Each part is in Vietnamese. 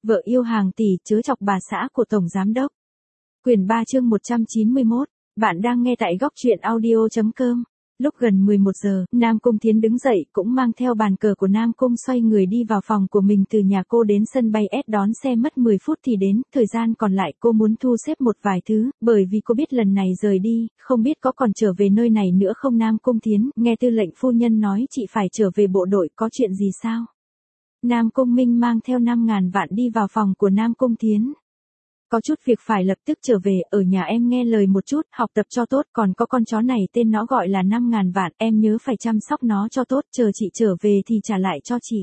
Vợ yêu hàng tỷ chớ chọc bà xã của Tổng Giám đốc. Quyển 3 chương 191. Bạn đang nghe tại góc truyện audio.com. Lúc gần 11 giờ, Nam Cung Thiến đứng dậy cũng mang theo bàn cờ của Nam Cung xoay người đi vào phòng của mình. Từ nhà cô đến sân bay S đón xe mất 10 phút thì đến, thời gian còn lại cô muốn thu xếp một vài thứ, bởi vì cô biết lần này rời đi, không biết có còn trở về nơi này nữa không. Nam Cung Thiến, nghe tư lệnh phu nhân nói chị phải trở về bộ đội, có chuyện gì sao? Nam Cung Minh mang theo 5.000 vạn đi vào phòng của Nam Cung Thiến. Có chút việc phải lập tức trở về, ở nhà em nghe lời một chút, học tập cho tốt, còn có con chó này tên nó gọi là 5.000 vạn, em nhớ phải chăm sóc nó cho tốt, chờ chị trở về thì trả lại cho chị.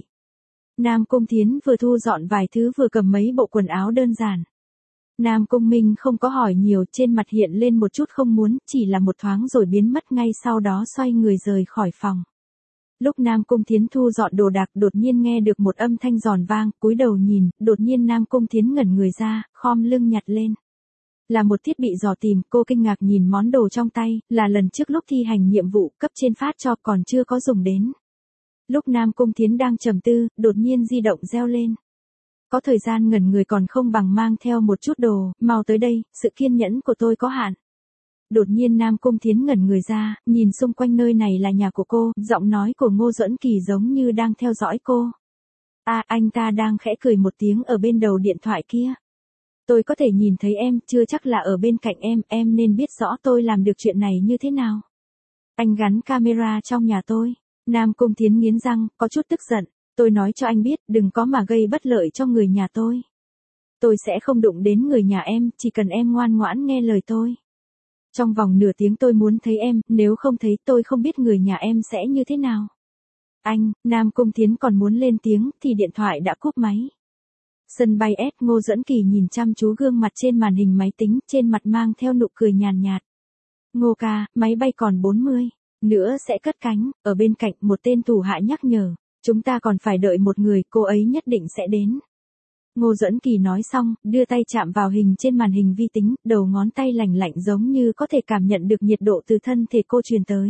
Nam Cung Thiến vừa thu dọn vài thứ vừa cầm mấy bộ quần áo đơn giản. Nam Cung Minh không có hỏi nhiều, trên mặt hiện lên một chút không muốn, chỉ là một thoáng rồi biến mất ngay sau đó xoay người rời khỏi phòng. Lúc Nam Cung Thiến thu dọn đồ đạc đột nhiên nghe được một âm thanh giòn vang, cúi đầu nhìn, đột nhiên Nam Cung Thiến ngẩn người ra, khom lưng nhặt lên. Là một thiết bị dò tìm, cô kinh ngạc nhìn món đồ trong tay, là lần trước lúc thi hành nhiệm vụ cấp trên phát cho còn chưa có dùng đến. Lúc Nam Cung Thiến đang trầm tư, đột nhiên di động reo lên. Có thời gian ngẩn người còn không bằng mang theo một chút đồ, mau tới đây, sự kiên nhẫn của tôi có hạn. Đột nhiên Nam Cung Thiến ngẩn người ra, nhìn xung quanh nơi này là nhà của cô, giọng nói của Ngô Duẫn Kỳ giống như đang theo dõi cô. Anh ta đang khẽ cười một tiếng ở bên đầu điện thoại kia. Tôi có thể nhìn thấy em, chưa chắc là ở bên cạnh em nên biết rõ tôi làm được chuyện này như thế nào. Anh gắn camera trong nhà tôi. Nam Cung Thiến nghiến răng, có chút tức giận. Tôi nói cho anh biết, đừng có mà gây bất lợi cho người nhà tôi. Tôi sẽ không đụng đến người nhà em, chỉ cần em ngoan ngoãn nghe lời tôi. Trong vòng nửa tiếng tôi muốn thấy em, nếu không thấy tôi không biết người nhà em sẽ như thế nào. Anh, Nam Cung Thiến còn muốn lên tiếng thì điện thoại đã cúp máy. Sân bay S, Ngô Duẫn Kỳ nhìn chăm chú gương mặt trên màn hình máy tính, trên mặt mang theo nụ cười nhàn nhạt. Ngô ca, máy bay còn 40 nữa sẽ cất cánh, ở bên cạnh một tên thủ hạ nhắc nhở. Chúng ta còn phải đợi một người, cô ấy nhất định sẽ đến. Ngô Duẫn Kỳ nói xong, đưa tay chạm vào hình trên màn hình vi tính, đầu ngón tay lạnh lạnh giống như có thể cảm nhận được nhiệt độ từ thân thể cô truyền tới.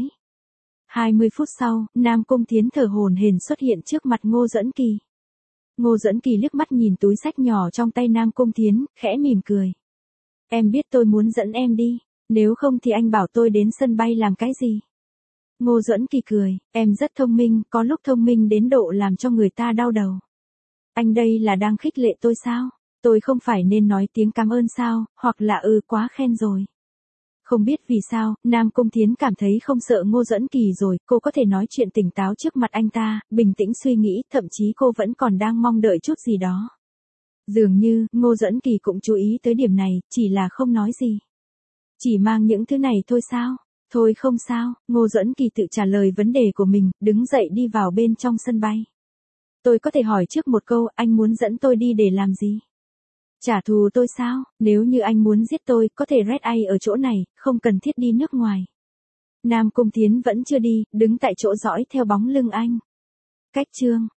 20 phút sau, Nam Cung Thiến thở hổn hển xuất hiện trước mặt Ngô Duẫn Kỳ. Ngô Duẫn Kỳ liếc mắt nhìn túi xách nhỏ trong tay Nam Cung Thiến, khẽ mỉm cười. Em biết tôi muốn dẫn em đi, nếu không thì anh bảo tôi đến sân bay làm cái gì? Ngô Duẫn Kỳ cười, em rất thông minh, có lúc thông minh đến độ làm cho người ta đau đầu. Anh đây là đang khích lệ tôi sao? Tôi không phải nên nói tiếng cảm ơn sao, hoặc là quá khen rồi. Không biết vì sao, Nam Cung Thiến cảm thấy không sợ Ngô Duẫn Kỳ rồi, cô có thể nói chuyện tỉnh táo trước mặt anh ta, bình tĩnh suy nghĩ, thậm chí cô vẫn còn đang mong đợi chút gì đó. Dường như, Ngô Duẫn Kỳ cũng chú ý tới điểm này, chỉ là không nói gì. Chỉ mang những thứ này thôi sao? Thôi không sao, Ngô Duẫn Kỳ tự trả lời vấn đề của mình, đứng dậy đi vào bên trong sân bay. Tôi có thể hỏi trước một câu, anh muốn dẫn tôi đi để làm gì? Trả thù tôi sao? Nếu như anh muốn giết tôi, có thể red ai ở chỗ này, không cần thiết đi nước ngoài. Nam Cung Thiến vẫn chưa đi, đứng tại chỗ dõi theo bóng lưng anh. Cách chương